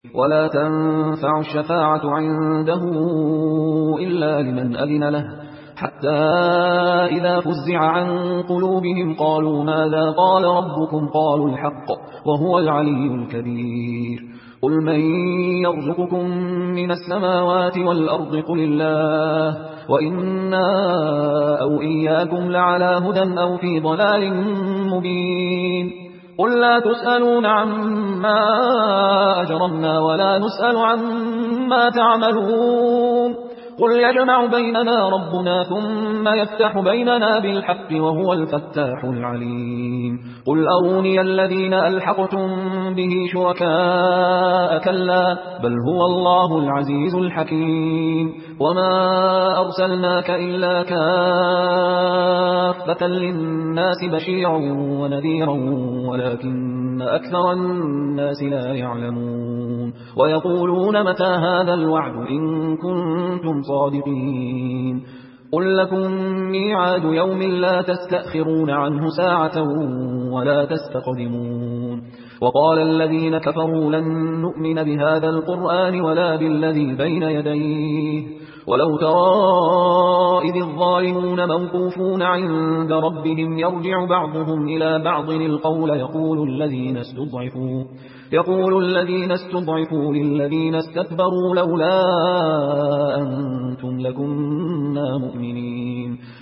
ولا تنفع الشفاعة عنده إلا لمن أذن له، حتى إذا فزع عن قلوبهم قالوا ماذا قال ربكم قالوا الحق وهو العلي الكبير. قل من يرزقكم من السماوات والأرض قل الله وإنا أو إياكم لعلى هدى أو في ضلال مبين. قل لا تسألون عما أجرمنا ولا نسأل عما تعملون. قل يجمع بيننا ربنا ثم يفتح بيننا بالحق وهو الفتاح العليم. قل أروني الذين ألحقتم به شركاء كلا بل هو الله العزيز الحكيم. وما أرسلناك إلا كافة للناس بشيرا ونذيرا ولكن أكثر الناس لا يعلمون. ويقولون متى هذا الوعد إن كنتم صادقين. قل لكم ميعاد يوم لا تستأخرون عنه ساعة ولا تستقدمون. وقال الذين كفروا لن نؤمن بهذا القرآن ولا بالذي بين يديه ولو ترى إذ الظالمون موقوفون عند ربهم يرجع بعضهم إلى بعض القول يقول الذين استضعفوا للذين استكبروا لولا أنتم لكنا مؤمنين.